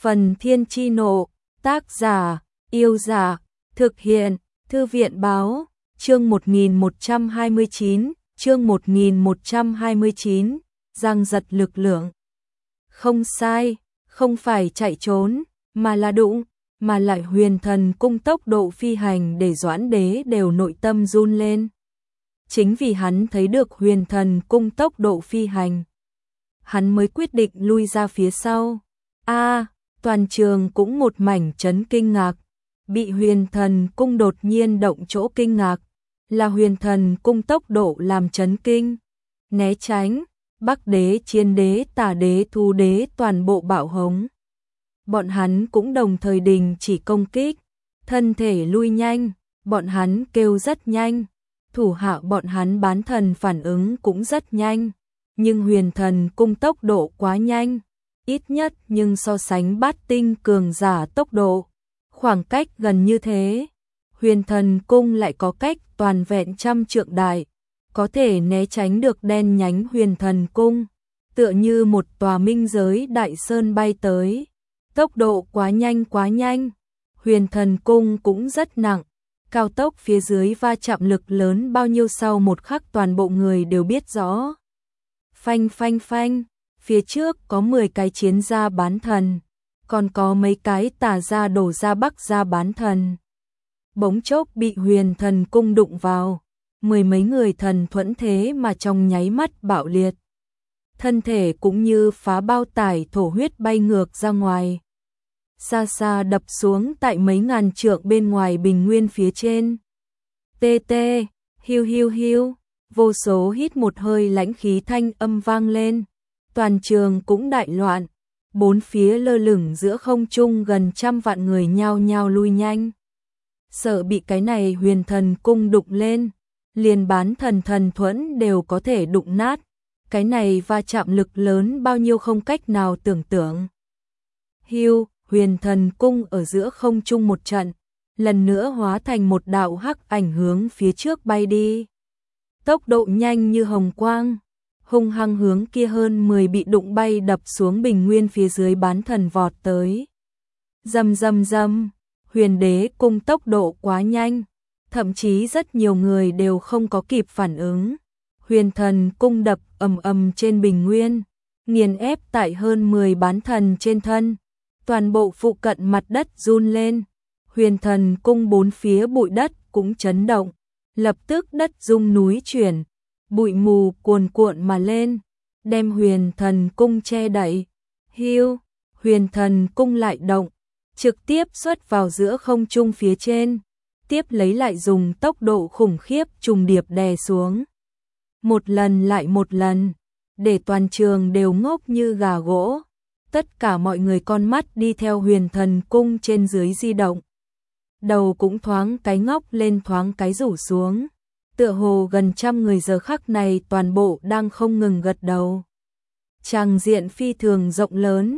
Phần Thiên Chi Nộ, tác giả, Yêu Giả, thực hiện, Thư viện Báo, chương 1129, chương 1129, giằng giật lực lượng. Không sai, không phải chạy trốn, mà là đụng, mà lại Huyền Thần Cung tốc độ phi hành để Doãn Đế đều nội tâm run lên. Chính vì hắn thấy được Huyền Thần Cung tốc độ phi hành, hắn mới quyết định lui ra phía sau. Toàn trường cũng một mảnh chấn kinh ngạc, bị Huyền Thần Cung đột nhiên động chỗ kinh ngạc, là Huyền Thần Cung tốc độ làm chấn kinh. Né tránh, Bắc Đế, Chiến Đế, Tả Đế, Thu Đế toàn bộ bạo hống. Bọn hắn cũng đồng thời đình chỉ công kích, thân thể lui nhanh, bọn hắn kêu rất nhanh, thủ hạ bọn hắn bán thần phản ứng cũng rất nhanh, nhưng Huyền Thần Cung tốc độ quá nhanh, ít nhất nhưng so sánh bát tinh cường giả tốc độ, khoảng cách gần như thế, Huyền Thần Cung lại có cách toàn vẹn trăm trượng đại, có thể né tránh được đen nhánh Huyền Thần Cung, tựa như một tòa minh giới đại sơn bay tới, tốc độ quá nhanh, Huyền Thần Cung cũng rất nặng, cao tốc phía dưới va chạm lực lớn bao nhiêu sau một khắc toàn bộ người đều biết rõ. Phanh phanh phanh, phía trước có 10 cái chiến gia bán thần, còn có mấy cái tà gia đổ ra bắc gia bán thần. Bỗng chốc bị Huyền Thần Cung đụng vào, mười mấy người thần thuẫn thế mà trong nháy mắt bạo liệt. Thân thể cũng như phá bao tải thổ huyết bay ngược ra ngoài. Xa xa đập xuống tại mấy ngàn trượng bên ngoài bình nguyên phía trên. Tê tê, hiu hiu hiu, vô số hít một hơi lãnh khí thanh âm vang lên. Toàn trường cũng đại loạn, bốn phía lơ lửng giữa không trung gần trăm vạn người nhao nhao lui nhanh. Sợ bị cái này Huyền Thần Cung đụng lên, liền bán thần thần thuẫn đều có thể đụng nát. Cái này va chạm lực lớn bao nhiêu không cách nào tưởng tượng. Hiu, Huyền Thần Cung ở giữa không trung một trận, lần nữa hóa thành một đạo hắc ảnh hướng phía trước bay đi. Tốc độ nhanh như hồng quang, hung hăng hướng kia hơn 10 bị đụng bay đập xuống bình nguyên phía dưới bán thần vọt tới. Rầm rầm rầm, Huyền Đế Cung tốc độ quá nhanh, thậm chí rất nhiều người đều không có kịp phản ứng. Huyền Thần Cung đập ầm ầm trên bình nguyên, nghiền ép tại hơn 10 bán thần trên thân. Toàn bộ phụ cận mặt đất run lên, Huyền Thần Cung bốn phía bụi đất cũng chấn động, lập tức đất rung núi chuyển, bụi mù cuồn cuộn mà lên, đem Huyền Thần Cung che đậy. Hiu, Huyền Thần Cung lại động, trực tiếp xuất vào giữa không trung phía trên, tiếp lấy lại dùng tốc độ khủng khiếp trùng điệp đè xuống. Một lần lại một lần, để toàn trường đều ngốc như gà gỗ. Tất cả mọi người con mắt đi theo Huyền Thần Cung trên dưới di động. Đầu cũng thoáng cái ngóc lên thoáng cái rủ xuống. Tựa hồ gần trăm người giờ khắc này toàn bộ đang không ngừng gật đầu. Tràng diện phi thường rộng lớn,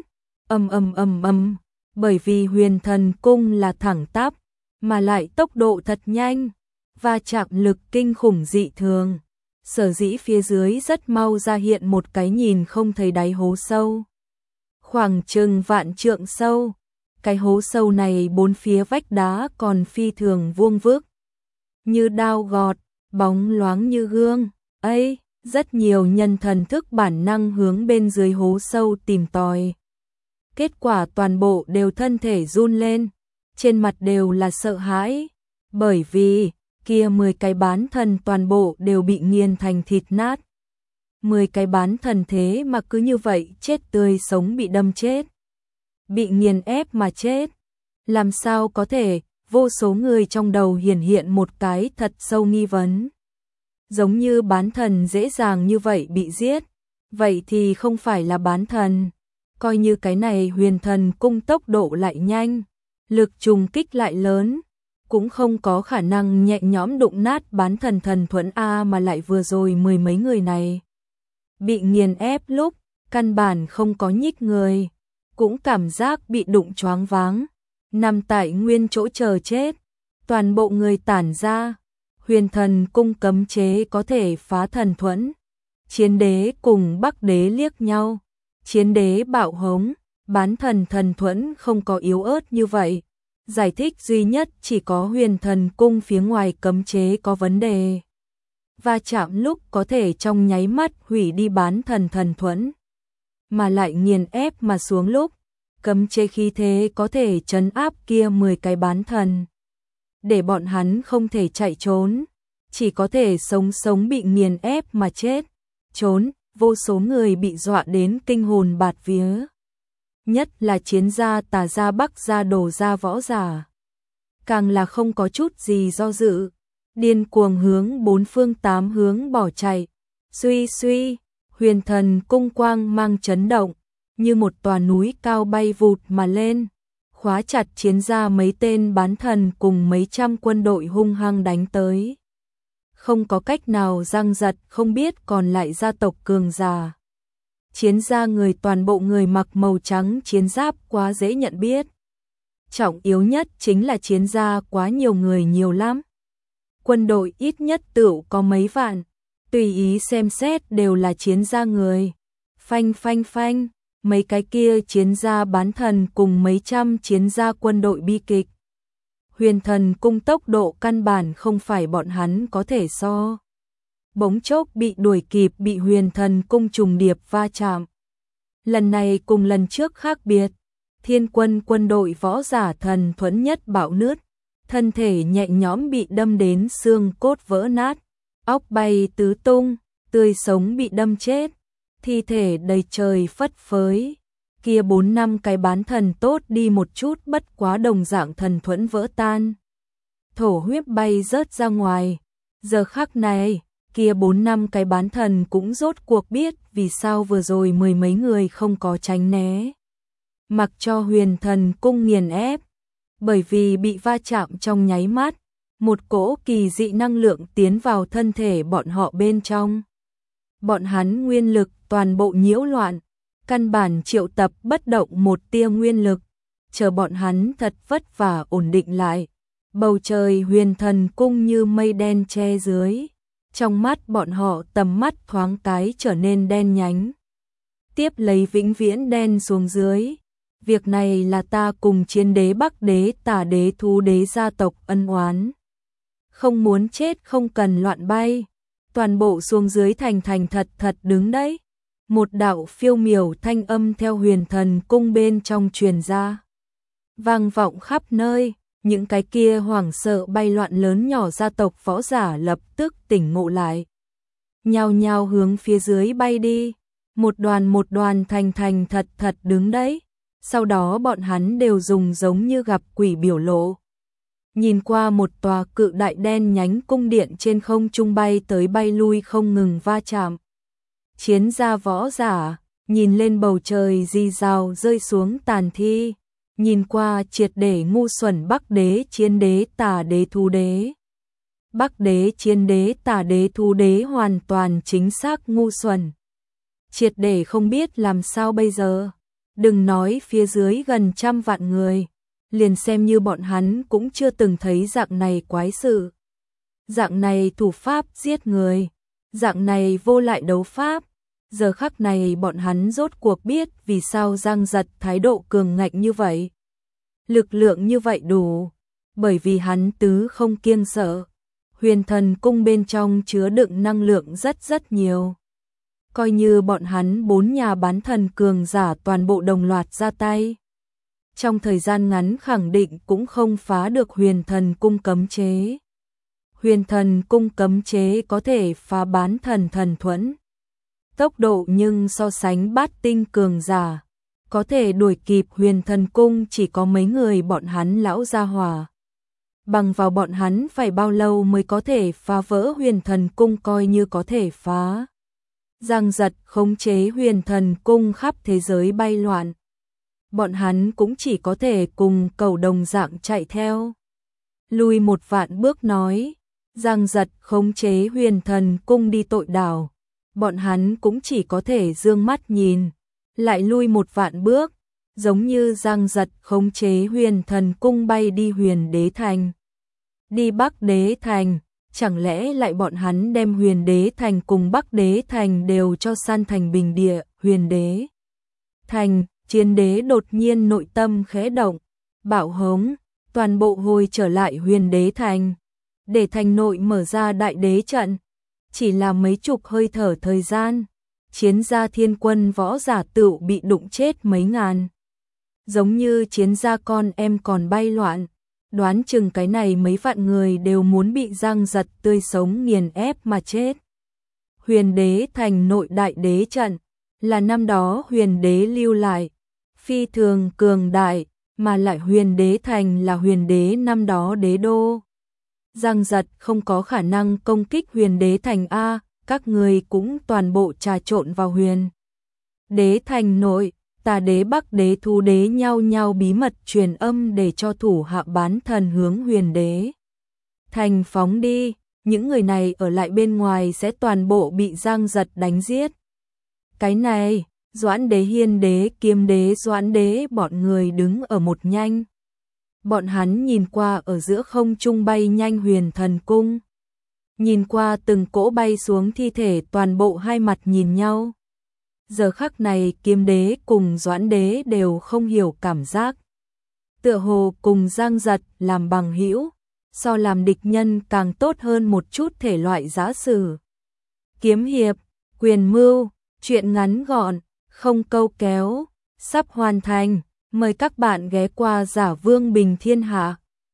ầm, bởi vì Huyền Thần Cung là thẳng tắp, mà lại tốc độ thật nhanh, và chạm lực kinh khủng dị thường. Sở dĩ phía dưới rất mau ra hiện một cái nhìn không thấy đáy hố sâu. Khoảng chừng vạn trượng sâu, cái hố sâu này bốn phía vách đá còn phi thường vuông vức, như đao gọt, bóng loáng như gương. Ấy, rất nhiều nhân thần thức bản năng hướng bên dưới hố sâu tìm tòi. Kết quả toàn bộ đều thân thể run lên, trên mặt đều là sợ hãi, bởi vì kia 10 cái bán thần toàn bộ đều bị nghiền thành thịt nát. 10 cái bán thần thế mà cứ như vậy chết tươi sống bị đâm chết, bị nghiền ép mà chết. Làm sao có thể? Vô số người trong đầu hiện một cái thật sâu nghi vấn. Giống như bán thần dễ dàng như vậy bị giết, vậy thì không phải là bán thần. Coi như cái này Huyền Thần Cung tốc độ lại nhanh, lực trùng kích lại lớn, cũng không có khả năng nhẹ nhõm đụng nát bán thần thần thuẫn A, mà lại vừa rồi mười mấy người này bị nghiền ép lúc, căn bản không có nhích người, cũng cảm giác bị đụng choáng váng, nằm tại nguyên chỗ chờ chết, toàn bộ người tản ra. Huyền Thần Cung cấm chế có thể phá thần thuẫn. Chiến Đế cùng Bắc Đế liếc nhau, Chiến Đế bạo hống, bán thần thần thuẫn không có yếu ớt như vậy. Giải thích duy nhất chỉ có huyền thần cung phía ngoài cấm chế có vấn đề. Va chạm lúc có thể trong nháy mắt hủy đi bán thần thần thuẫn. Mà lại nghiền ép mà xuống lúc, cấm chế khí thế có thể trấn áp kia 10 cái bán thần. Để bọn hắn không thể chạy trốn, chỉ có thể sống sống bị nghiền ép mà chết. Trốn, vô số người bị dọa đến kinh hồn bạt vía. Nhất là chiến gia Tà gia Bắc gia Đồ gia võ giả. Càng là không có chút gì do dự, điên cuồng hướng bốn phương tám hướng bỏ chạy. Suy suy, huyền thần cung quang mang chấn động, như một tòa núi cao bay vụt mà lên, khóa chặt chiến gia mấy tên bán thần cùng mấy trăm quân đội hung hăng đánh tới. Không có cách nào giăng giật không biết còn lại gia tộc cường giả. Chiến gia người toàn bộ người mặc màu trắng chiến giáp quá dễ nhận biết. Trọng yếu nhất chính là chiến gia quá nhiều người nhiều lắm. Quân đội ít nhất tựu có mấy vạn, tùy ý xem xét đều là chiến gia người. Phanh phanh phanh, mấy cái kia chiến gia bán thần cùng mấy trăm chiến gia quân đội bi kịch. Huyền thần cung tốc độ căn bản không phải bọn hắn có thể so. Bỗng chốc bị đuổi kịp, bị huyền thần cung trùng điệp va chạm. Lần này cùng lần trước khác biệt, thiên quân quân đội võ giả thần thuẫn nhất bạo nứt, thân thể nhẹ nhõm bị đâm đến xương cốt vỡ nát, óc bay tứ tung, tươi sống bị đâm chết, thi thể đầy trời phất phới. Kia 4-5 cái bán thần tốt đi một chút, bất quá đồng dạng thần thuẫn vỡ tan. Thổ huyết bay rớt ra ngoài. Giờ khắc này, kia 4-5 cái bán thần cũng rốt cuộc biết vì sao vừa rồi mười mấy người không có tránh né. Mặc cho huyền thần cung nghiền ép. Bởi vì bị va chạm trong nháy mắt, một cỗ kỳ dị năng lượng tiến vào thân thể bọn họ bên trong. Bọn hắn nguyên lực toàn bộ nhiễu loạn. Căn bản triệu tập bất động một tia nguyên lực, chờ bọn hắn thật vất vả ổn định lại. Bầu trời huyền thần cung như mây đen che dưới, trong mắt bọn họ tầm mắt thoáng cái trở nên đen nhánh. Tiếp lấy vĩnh viễn đen xuống dưới. Việc này là ta cùng chiến đế Bắc đế Tả đế Thú đế gia tộc ân oán. Không muốn chết không cần loạn bay, toàn bộ xuống dưới thành thành thật thật đứng đấy. Một đạo phiêu miểu thanh âm theo huyền thần cung bên trong truyền ra, vang vọng khắp nơi. Những cái kia hoảng sợ bay loạn lớn nhỏ gia tộc võ giả lập tức tỉnh ngộ lại, nhao nhao hướng phía dưới bay đi. Một đoàn thành thành thật thật đứng đấy. Sau đó bọn hắn đều dùng giống như gặp quỷ biểu lộ, nhìn qua một tòa cự đại đen nhánh cung điện trên không trung bay tới bay lui không ngừng va chạm. Chiến gia võ giả, nhìn lên bầu trời rì rào rơi xuống tàn thi, nhìn qua triệt để ngu xuẩn Bắc đế chiến đế Tả đế Thú đế. Bắc đế chiến đế Tả đế Thú đế hoàn toàn chính xác ngu xuẩn. Triệt để không biết làm sao bây giờ. Đừng nói phía dưới gần 100 vạn người, liền xem như bọn hắn cũng chưa từng thấy dạng này quái sự. Dạng này thủ pháp giết người, dạng này vô lại đấu pháp. Giờ khắc này bọn hắn rốt cuộc biết vì sao Giang Giật thái độ cường ngạnh như vậy. Lực lượng như vậy đủ, bởi vì hắn tứ không kiêng sợ. Huyền thần cung bên trong chứa đựng năng lượng rất nhiều. Coi như bọn hắn 4 nhà bán thần cường giả toàn bộ đồng loạt ra tay, trong thời gian ngắn khẳng định cũng không phá được huyền thần cung cấm chế. Huyền thần cung cấm chế có thể phá bán thần thần thuẫn. Tốc độ nhưng so sánh bát tinh cường giả, có thể đuổi kịp huyền thần cung chỉ có mấy người bọn hắn lão gia hỏa. Bằng vào bọn hắn phải bao lâu mới có thể phá vỡ huyền thần cung, coi như có thể phá. Giang Giật khống chế huyền thần cung khắp thế giới bay loạn. Bọn hắn cũng chỉ có thể cùng cầu đồng dạng chạy theo. Lùi một vạn bước nói, Giang Giật khống chế huyền thần cung đi tội đảo. Bọn hắn cũng chỉ có thể dương mắt nhìn, lại lui một vạn bước, giống như Giang Giật khống chế huyền thần cung bay đi huyền đế thành. Đi Bắc đế thành, chẳng lẽ lại bọn hắn đem huyền đế thành cùng Bắc đế thành đều cho san thành bình địa. Huyền đế thành Chiến đế đột nhiên nội tâm khẽ động, bảo hống, toàn bộ hồi trở lại Huyền Đế Thành, để thành nội mở ra đại đế trận. Chỉ là mấy chục hơi thở thời gian, chiến gia thiên quân võ giả tựu bị đụng chết mấy ngàn. Giống như chiến gia con em còn bay loạn, đoán chừng cái này mấy vạn người đều muốn bị Giang Giật tươi sống nghiền ép mà chết. Huyền Đế Thành nội đại đế trận là năm đó Huyền Đế lưu lại, phi thường cường đại, mà lại Huyền Đế Thành là Huyền Đế năm đó đế đô. Giang Giật không có khả năng công kích Huyền Đế Thành a, các người cũng toàn bộ trà trộn vào Huyền Đế Thành nội. Tà đế Bắc đế Thu đế nhau nhau bí mật truyền âm để cho thủ hạ bán thần hướng Huyền Đế Thành phóng đi, những người này ở lại bên ngoài sẽ toàn bộ bị Giang Giật đánh giết. Cái này, Doãn đế Hiên đế Kiếm đế Doãn đế bọn người đứng ở một nhanh. Bọn hắn nhìn qua ở giữa không trung bay nhanh Huyền Thần Cung. Nhìn qua từng cỗ bay xuống thi thể, toàn bộ hai mặt nhìn nhau. Giờ khắc này Kiếm đế cùng Doãn đế đều không hiểu cảm giác. Tựa hồ cùng Giang Giật làm bằng hữu, so làm địch nhân càng tốt hơn một chút thể loại giả sử. Kiếm hiệp, quyền mưu, chuyện ngắn gọn, không câu kéo, sắp hoàn thành. Mời các bạn ghé qua Giả Vương Bình Thiên Hạ.